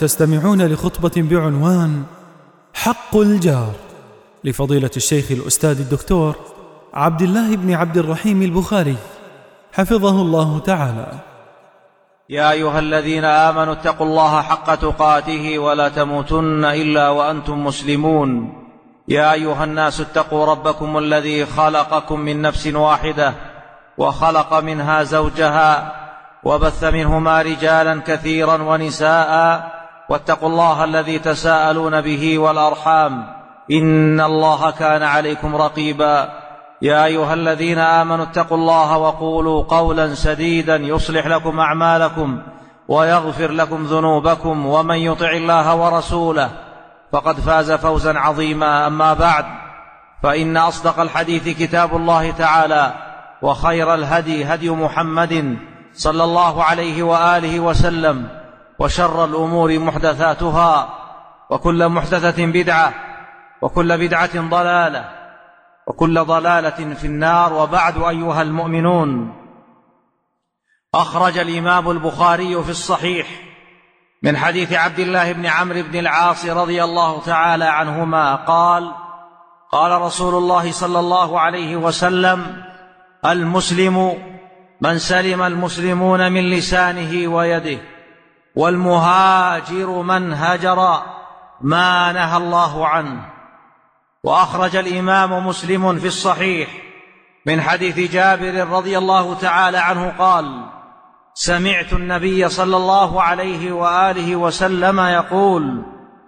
تستمعون لخطبة بعنوان حق الجار لفضيلة الشيخ الأستاذ الدكتور عبد الله بن عبد الرحيم البخاري حفظه الله تعالى. يا أيها الذين آمنوا اتقوا الله حق تقاته ولا تموتن إلا وأنتم مسلمون. يا أيها الناس اتقوا ربكم الذي خلقكم من نفس واحدة وخلق منها زوجها وبث منهما رجالا كثيرا ونساء، واتقوا الله الذي تساءلون به والأرحام إن الله كان عليكم رقيبا. يا أيها الذين آمنوا اتقوا الله وقولوا قولا سديدا يصلح لكم أعمالكم ويغفر لكم ذنوبكم، ومن يطع الله ورسوله فقد فاز فوزا عظيما. أما بعد، فإن أصدق الحديث كتاب الله تعالى، وخير الهدي هدي محمد صلى الله عليه وآله وسلم، وشر الأمور محدثاتها، وكل محدثة بدعة، وكل بدعة ضلالة، وكل ضلالة في النار. وبعد، أيها المؤمنون، أخرج الإمام البخاري في الصحيح من حديث عبد الله بن عمرو بن العاص رضي الله تعالى عنهما قال: قال رسول الله صلى الله عليه وسلم: المسلم من سلم المسلمون من لسانه ويده، والمهاجر من هجر ما نهى الله عنه. وأخرج الإمام مسلم في الصحيح من حديث جابر رضي الله تعالى عنه قال: سمعت النبي صلى الله عليه وآله وسلم يقول: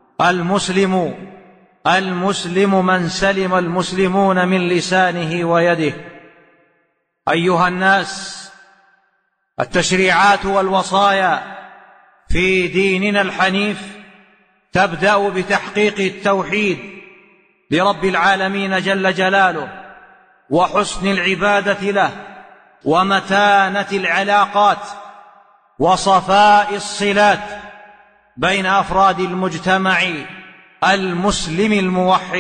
المسلم من سلم المسلمون من لسانه ويده. أيها الناس، التشريعات والوصايا في ديننا الحنيف تبدأ بتحقيق التوحيد لرب العالمين جل جلاله، وحسن العبادة له، ومتانة العلاقات، وصفاء الصلات بين أفراد المجتمع المسلم الموحد.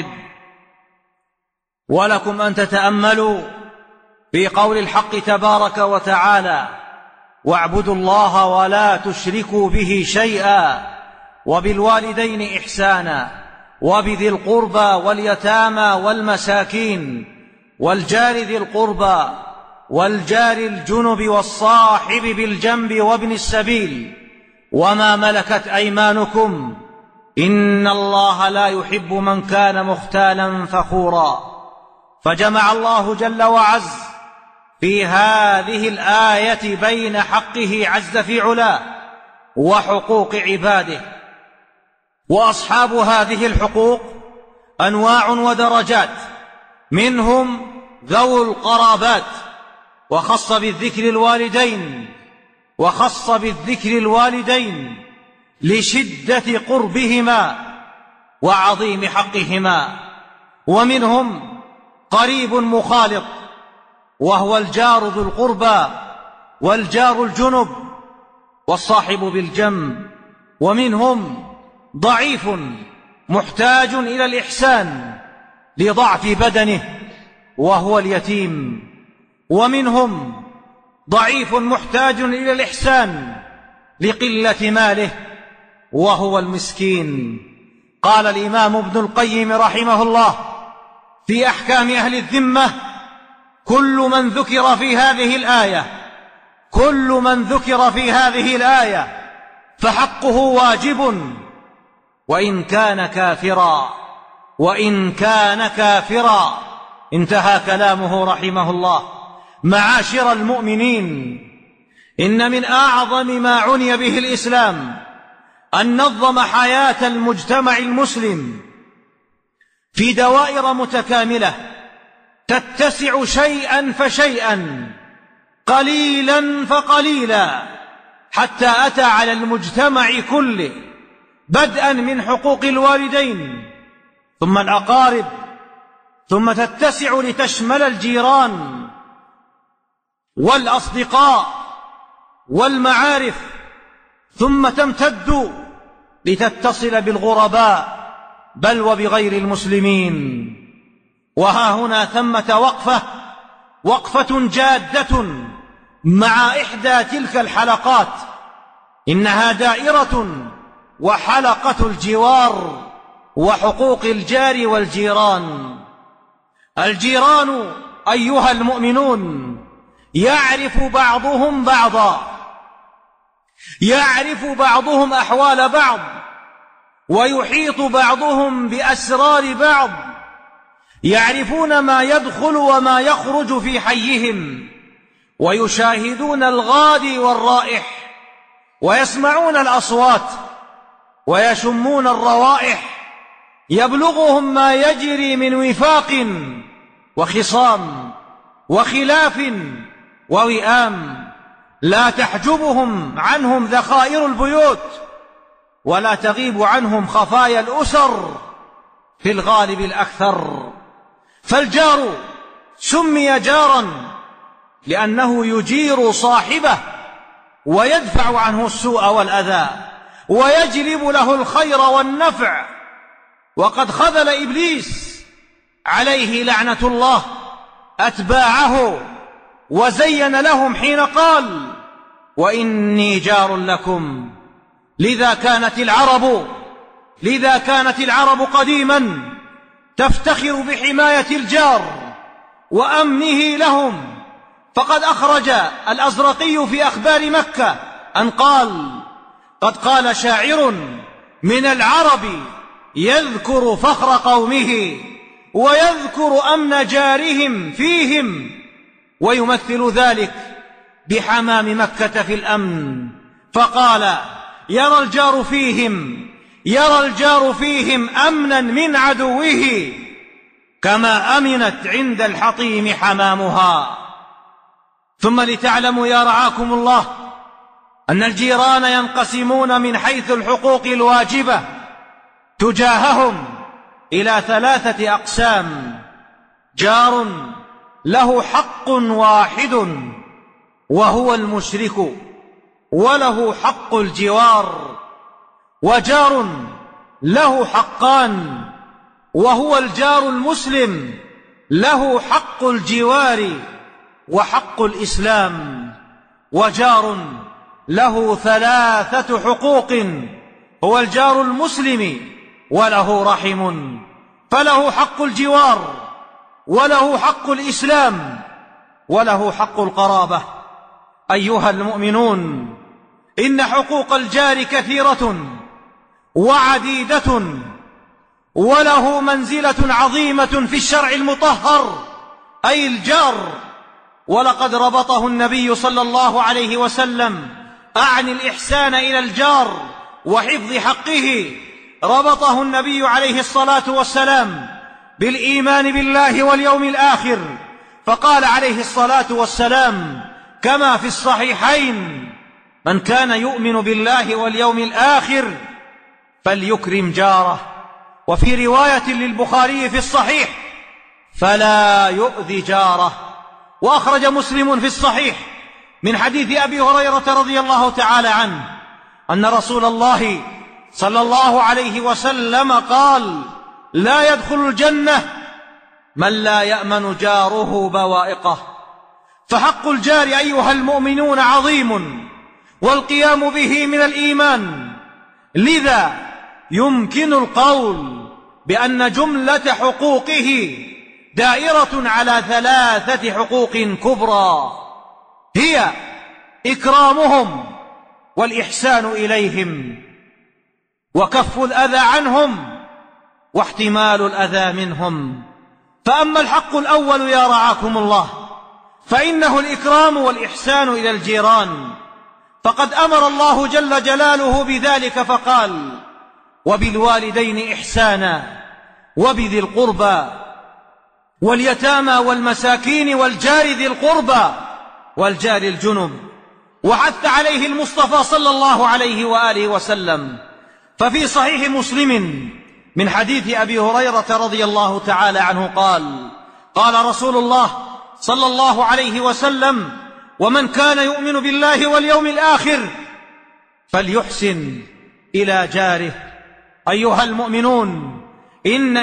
ولكم أن تتأملوا في قول الحق تبارك وتعالى: واعبدوا الله ولا تشركوا به شيئا، وبالوالدين إحسانا، وبذي القربى واليتامى والمساكين، والجار ذي القربى، والجار الجنب، والصاحب بالجنب، وابن السبيل، وما ملكت أيمانكم، إن الله لا يحب من كان مختالا فخورا. فجمع الله جل وعز في هذه الآية بين حقه عز في علاه وحقوق عباده. وأصحاب هذه الحقوق أنواع ودرجات، منهم ذو القرابات، وخص بالذكر الوالدين لشدة قربهما وعظيم حقهما. ومنهم قريب مخالط، وهو الجار ذو القربى، والجار الجنب، والصاحب بالجنب. ومنهم ضعيف محتاج إلى الإحسان لضعف بدنه، وهو اليتيم. ومنهم ضعيف محتاج إلى الإحسان لقلة ماله، وهو المسكين. قال الإمام ابن القيم رحمه الله في أحكام أهل الذمة: كل من ذكر في هذه الآية فحقه واجب وإن كان كافرا. انتهى كلامه رحمه الله. معاشر المؤمنين، إن من أعظم ما عني به الإسلام أن نظم حياة المجتمع المسلم في دوائر متكاملة تتسع شيئا فشيئا، قليلا فقليلا، حتى أتى على المجتمع كله، بدءا من حقوق الوالدين، ثم الأقارب، ثم تتسع لتشمل الجيران والأصدقاء والمعارف، ثم تمتد لتتصل بالغرباء بل وبغير المسلمين. وها هنا ثمة وقفة جادة مع إحدى تلك الحلقات. إنها دائرة وحلقة الجوار وحقوق الجار والجيران. الجيران أيها المؤمنون يعرف بعضهم بعضا، يعرف بعضهم أحوال بعض، ويحيط بعضهم بأسرار بعض، يعرفون ما يدخل وما يخرج في حيهم، ويشاهدون الغادي والرائح، ويسمعون الأصوات، ويشمون الروائح، يبلغهم ما يجري من وفاق وخصام وخلاف ووئام، لا تحجبهم عنهم ذخائر البيوت، ولا تغيب عنهم خفايا الأسر في الغالب الأكثر. فالجار سمي جارا لأنه يجير صاحبه ويدفع عنه السوء والأذى ويجلب له الخير والنفع. وقد خذل إبليس عليه لعنة الله أتباعه وزين لهم حين قال: وإني جار لكم. لذا كانت العرب قديما تفتخر بحماية الجار وأمنه لهم. فقد أخرج الأزرقي في أخبار مكة أن قال: قد قال شاعر من العرب يذكر فخر قومه ويذكر أمن جارهم فيهم، ويمثل ذلك بحمام مكة في الأمن، فقال: يرى الجار فيهم أمنا من عدوه كما أمنت عند الحطيم حمامها. ثم لتعلموا يا رعاكم الله أن الجيران ينقسمون من حيث الحقوق الواجبة تجاههم إلى 3 أقسام: جار له حق واحد وهو المشرك وله حق الجوار، وجار له حقان وهو الجار المسلم له حق الجوار وحق الإسلام، وجار له 3 حقوق هو الجار المسلم وله رحم، فله حق الجوار وله حق الإسلام وله حق القرابة. أيها المؤمنون، إن حقوق الجار كثيرة وعديدة وله منزلة عظيمة في الشرع المطهر، أي الجار. ولقد ربطه النبي صلى الله عليه وسلم أعني الإحسان إلى الجار وحفظ حقه، ربطه النبي عليه الصلاة والسلام بالإيمان بالله واليوم الآخر، فقال عليه الصلاة والسلام كما في الصحيحين: من كان يؤمن بالله واليوم الآخر فليكرم جاره. وفي رواية للبخاري في الصحيح: فلا يؤذي جاره. وأخرج مسلم في الصحيح من حديث أبي هريرة رضي الله تعالى عنه أن رسول الله صلى الله عليه وسلم قال: لا يدخل الجنة من لا يأمن جاره بوائقه. فحق الجار أيها المؤمنون عظيم، والقيام به من الإيمان. لذا يمكن القول بأن جملة حقوقه دائرة على 3 حقوق كبرى، هي إكرامهم والإحسان إليهم وكف الأذى عنهم واحتمال الأذى منهم. فأما الحق الأول يا رعاكم الله فإنه الإكرام والإحسان إلى الجيران، فقد أمر الله جل جلاله بذلك فقال: وبالوالدين إحسانا وبذي القربى واليتامى والمساكين والجار ذي القربى والجار الجنب. وحث عليه المصطفى صلى الله عليه وآله وسلم. ففي صحيح مسلم من حديث أبي هريرة رضي الله تعالى عنه قال: قال رسول الله صلى الله عليه وسلم: ومن كان يؤمن بالله واليوم الآخر فليحسن إلى جاره. أيها المؤمنون، إن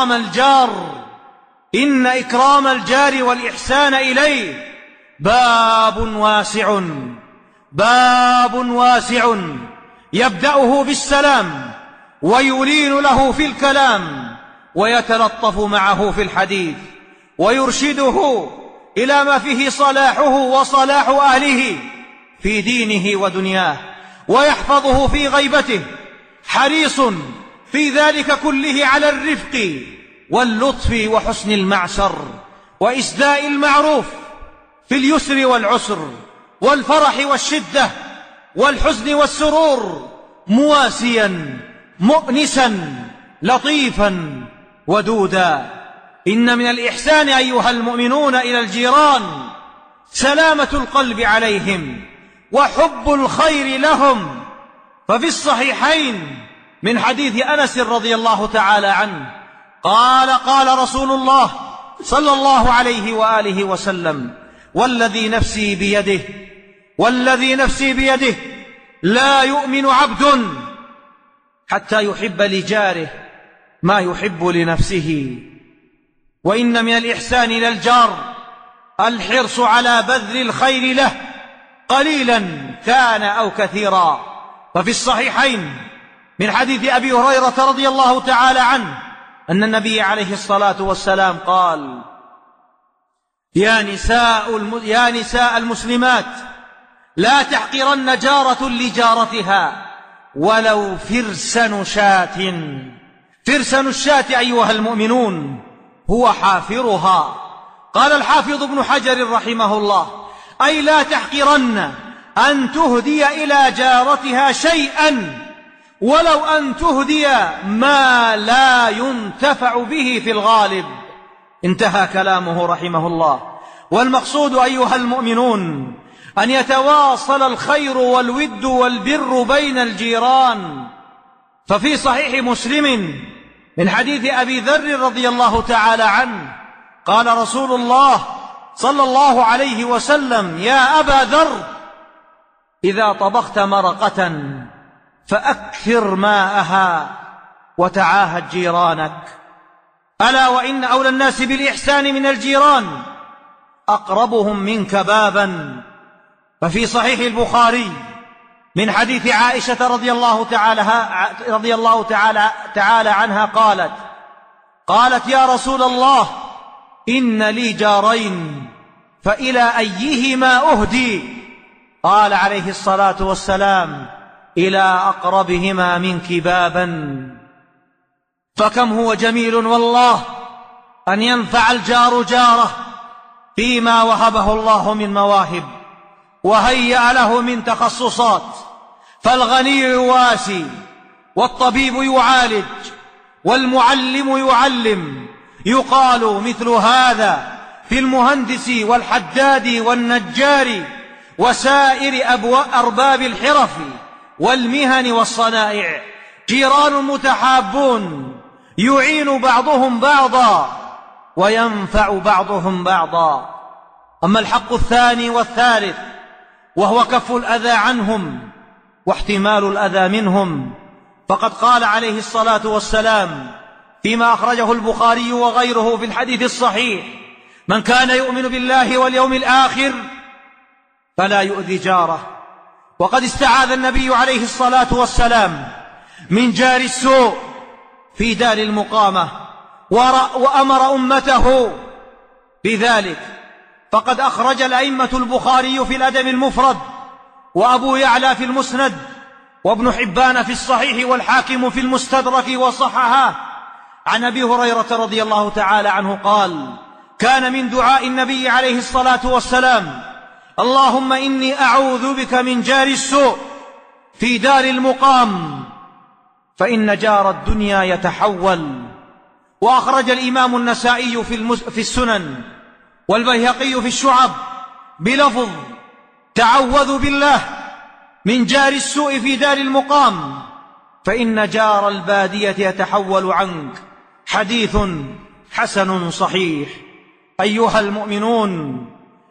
إكرام الجار والإحسان إليه باب واسع يبدأه بالسلام ويلين له في الكلام ويتلطف معه في الحديث ويرشده إلى ما فيه صلاحه وصلاح أهله في دينه ودنياه ويحفظه في غيبته، حريص في ذلك كله على الرفق واللطف وحسن المعشر وإسداء المعروف في اليسر والعسر والفرح والشدة والحزن والسرور، مواسيا مؤنسا لطيفا ودودا. إن من الإحسان أيها المؤمنون إلى الجيران سلامة القلب عليهم وحب الخير لهم. ففي الصحيحين من حديث أنس رضي الله تعالى عنه قال رسول الله صلى الله عليه وآله وسلم: والذي نفسي بيده لا يؤمن عبد حتى يحب لجاره ما يحب لنفسه. وإن من الإحسان إلى الجار الحرص على بذل الخير له قليلا كان أو كثيرا. ففي الصحيحين من حديث أبي هريرة رضي الله تعالى عنه أن النبي عليه الصلاة والسلام قال: يا نساء المسلمات لا تحقرن جارة لجارتها ولو فرسن شاة. فرسن الشاة أيها المؤمنون هو حافرها. قال الحافظ ابن حجر رحمه الله: أي لا تحقرن أن تهدي إلى جارتها شيئا ولو أن تهدي ما لا ينتفع به في الغالب. انتهى كلامه رحمه الله. والمقصود أيها المؤمنون أن يتواصل الخير والود والبر بين الجيران. ففي صحيح مسلم من حديث أبي ذر رضي الله تعالى عنه قال رسول الله صلى الله عليه وسلم: يا أبا ذر إذا طبخت مرقة فأكثر ماءها وتعاهد جيرانك، ألا وإن أولى الناس بالإحسان من الجيران أقربهم منك بابا. ففي صحيح البخاري من حديث عائشة رضي الله تعالى عنها قالت: يا رسول الله إن لي جارين فإلى أيهما أهدي؟ قال عليه الصلاة والسلام: إلى أقربهما منك بابا. فكم هو جميل والله أن ينفع الجار جاره فيما وهبه الله من مواهب وهيأ له من تخصصات. فالغني يواسي، والطبيب يعالج، والمعلم يعلم. يقال مثل هذا في المهندس والحداد والنجار وسائر أرباب الحرف والمهن والصنائع. جيران متحابون يعين بعضهم بعضا وينفع بعضهم بعضا. أما الحق الثاني والثالث وهو كف الأذى عنهم واحتمال الأذى منهم، فقد قال عليه الصلاة والسلام فيما أخرجه البخاري وغيره في الحديث الصحيح: من كان يؤمن بالله واليوم الآخر فلا يؤذي جاره. وقد استعاذ النبي عليه الصلاة والسلام من جار السوء في دار المقامة وأمر أمته بذلك. فقد أخرج الأئمة البخاري في الأدب المفرد، وأبو يعلى في المسند، وابن حبان في الصحيح، والحاكم في المستدرك وصححه عن أبي هريرة رضي الله تعالى عنه قال: كان من دعاء النبي عليه الصلاة والسلام: اللهم إني أعوذ بك من جار السوء في دار المقام فإن جار الدنيا يتحول. وأخرج الإمام النسائي في السنن والبيهقي في الشعب بلفظ: تعوذ بالله من جار السوء في دار المقام فإن جار البادية يتحول عنك. حديث حسن صحيح. أيها المؤمنون،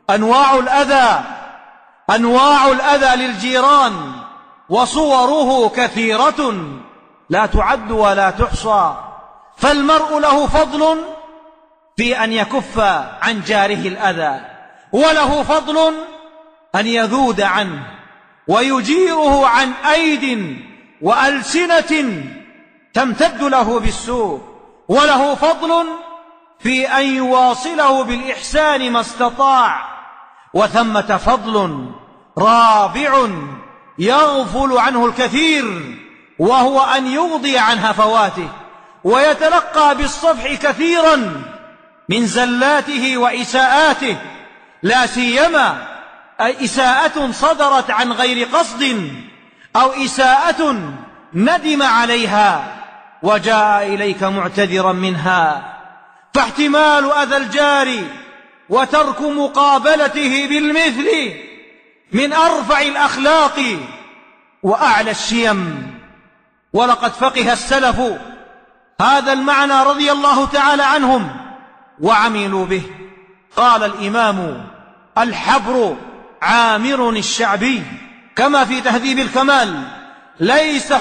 أنواع الأذى للجيران وصوره كثيرة لا تعد ولا تحصى. فالمرء له فضل في أن يكف عن جاره الأذى، وله فضل أن يذود عنه ويجيره عن أيد وألسنة تمتد له بالسوء، وله فضل في أن يواصله بالإحسان ما استطاع، وثمة فضل رابع يغفل عنه الكثير، وهو أن يغضي عن هفواته ويتلقى بالصفح كثيرا من زلاته وإساءاته، لا سيما إساءة صدرت عن غير قصد أو إساءة ندم عليها وجاء إليك معتذرا منها، فاحتمال أذى الجار وترك مقابلته بالمثل من أرفع الأخلاق وأعلى الشيم. ولقد فقه السلف هذا المعنى رضي الله تعالى عنهم وعملوا به. قال الإمام الحبر عامر الشعبي كما في تهذيب الكمال: ليس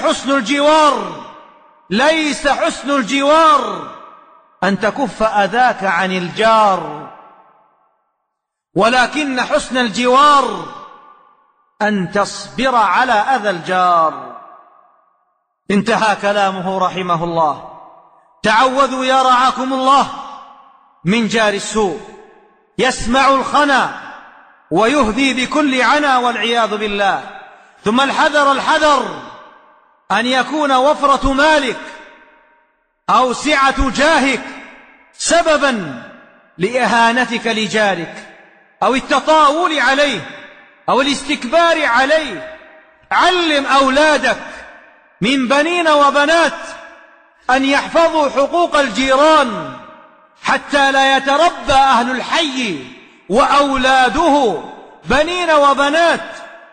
حسن الجوار أن تكف أذاك عن الجار، ولكن حسن الجوار أن تصبر على أذى الجار. انتهى كلامه رحمه الله. تعوذوا يا رعاكم الله من جار السوء، يسمع الخنا ويهدي بكل عنا والعياذ بالله. ثم الحذر أن يكون وفرة مالك أو سعة جاهك سببا لإهانتك لجارك أو التطاول عليه أو الاستكبار عليه. علم أولادك من بنين وبنات أن يحفظوا حقوق الجيران حتى لا يتربى أهل الحي وأولاده بنين وبنات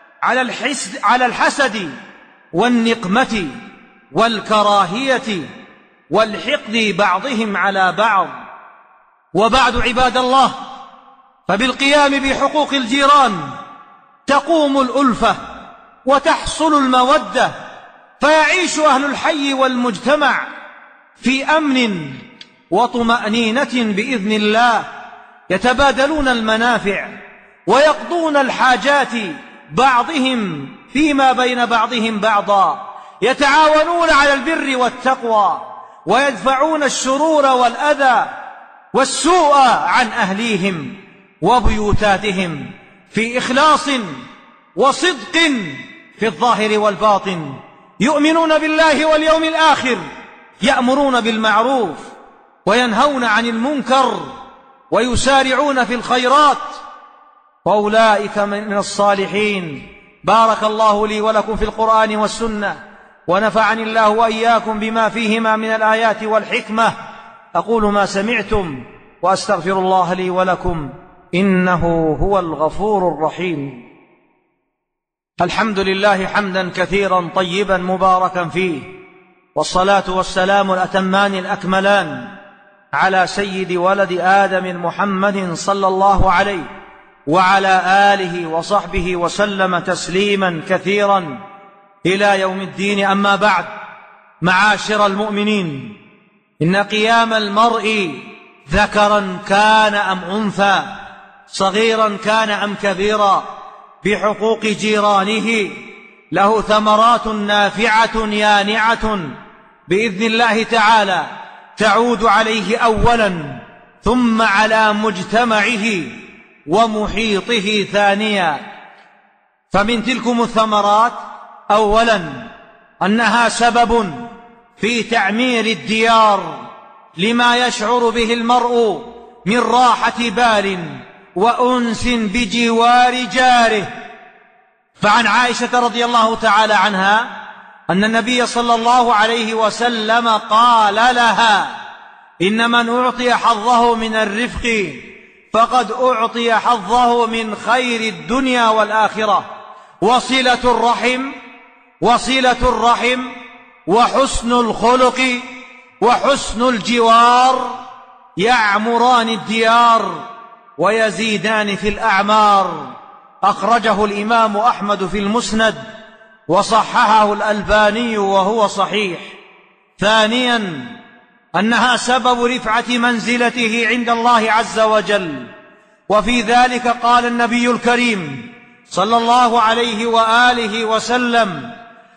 على الحسد والنقمة والكراهية والحقد بعضهم على بعض. وبعد عباد الله، فبالقيام بحقوق الجيران تقوم الألفة وتحصل المودة، فيعيش أهل الحي والمجتمع في أمن وطمأنينة بإذن الله، يتبادلون المنافع ويقضون الحاجات بعضهم فيما بين بعضهم بعضا، يتعاونون على البر والتقوى ويدفعون الشرور والأذى والسوء عن أهليهم وبيوتاتهم في إخلاص وصدق في الظاهر والباطن. يؤمنون بالله واليوم الآخر، يأمرون بالمعروف وينهون عن المنكر ويسارعون في الخيرات، وأولئك من الصالحين. بارك الله لي ولكم في القرآن والسنة، ونفعني الله وإياكم بما فيهما من الآيات والحكمة. أقول ما سمعتم وأستغفر الله لي ولكم، إنه هو الغفور الرحيم. الحمد لله حمدا كثيرا طيبا مباركا فيه، والصلاة والسلام الأتمان الأكملان على سيد ولد آدم محمد صلى الله عليه وعلى آله وصحبه وسلم تسليما كثيرا إلى يوم الدين. أما بعد، معاشر المؤمنين، إن قيام المرء ذكرا كان أم أنثى، صغيرا كان أم كبيرا، بحقوق جيرانه له ثمرات نافعة يانعة بإذن الله تعالى، تعود عليه أولا ثم على مجتمعه ومحيطه ثانيا. فمن تلكم الثمرات أولا أنها سبب في تعمير الديار لما يشعر به المرء من راحة بال وأنس بجوار جاره. فعن عائشة رضي الله تعالى عنها أن النبي صلى الله عليه وسلم قال لها: إن من أعطي حظه من الرفق فقد أعطي حظه من خير الدنيا والآخرة. وصلة الرحم وحسن الخلق وحسن الجوار يعمران الديار ويزيدان في الأعمار. أخرجه الإمام أحمد في المسند وصححه الألباني وهو صحيح. ثانيا أنها سبب رفعة منزلته عند الله عز وجل، وفي ذلك قال النبي الكريم صلى الله عليه وآله وسلم: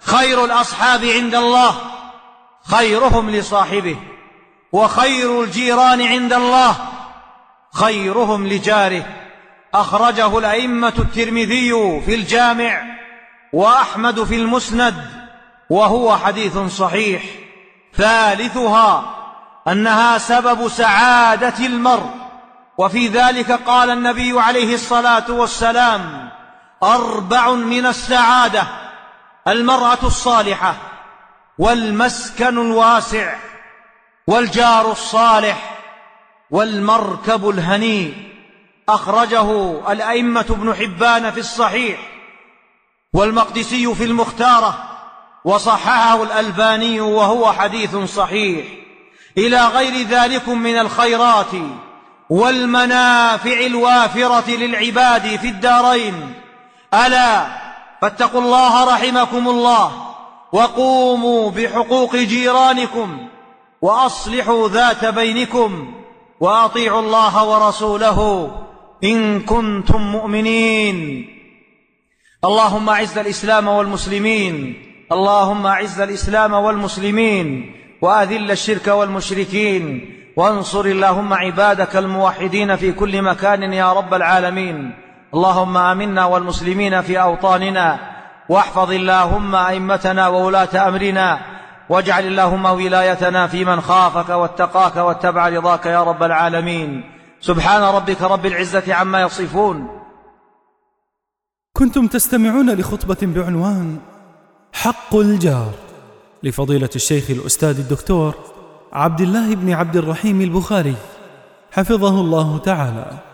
خير الأصحاب عند الله خيرهم لصاحبه، وخير الجيران عند الله خيرهم لجاره. أخرجه الأئمة الترمذي في الجامع وأحمد في المسند، وهو حديث صحيح. ثالثها أنها سبب سعادة المرء، وفي ذلك قال النبي عليه الصلاة والسلام: 4 من السعادة: المرأة الصالحة، والمسكن الواسع، والجار الصالح، والمركب الهنيء. أخرجه الأئمة ابن حبان في الصحيح، والمقدسي في المختارة، وصححه الألباني، وهو حديث صحيح. إلى غير ذلك من الخيرات والمنافع الوافرة للعباد في الدارين. ألا فاتقوا الله رحمكم الله، وقوموا بحقوق جيرانكم، وأصلحوا ذات بينكم، وأطيعوا الله ورسوله إن كنتم مؤمنين. اللهم أعز الإسلام والمسلمين، اللهم أعز الإسلام والمسلمين، وأذل الشرك والمشركين، وانصر اللهم عبادك الموحدين في كل مكان يا رب العالمين. اللهم آمنا والمسلمين في أوطاننا، واحفظ اللهم أئمتنا وولاة أمرنا، واجعل اللهم ولايتنا في من خافك واتقاك واتبع رضاك يا رب العالمين. سبحان ربك رب العزة عما يصفون. كنتم تستمعون لخطبة بعنوان حق الجار لفضيلة الشيخ الأستاذ الدكتور عبد الله بن عبد الرحيم البخاري، حفظه الله تعالى.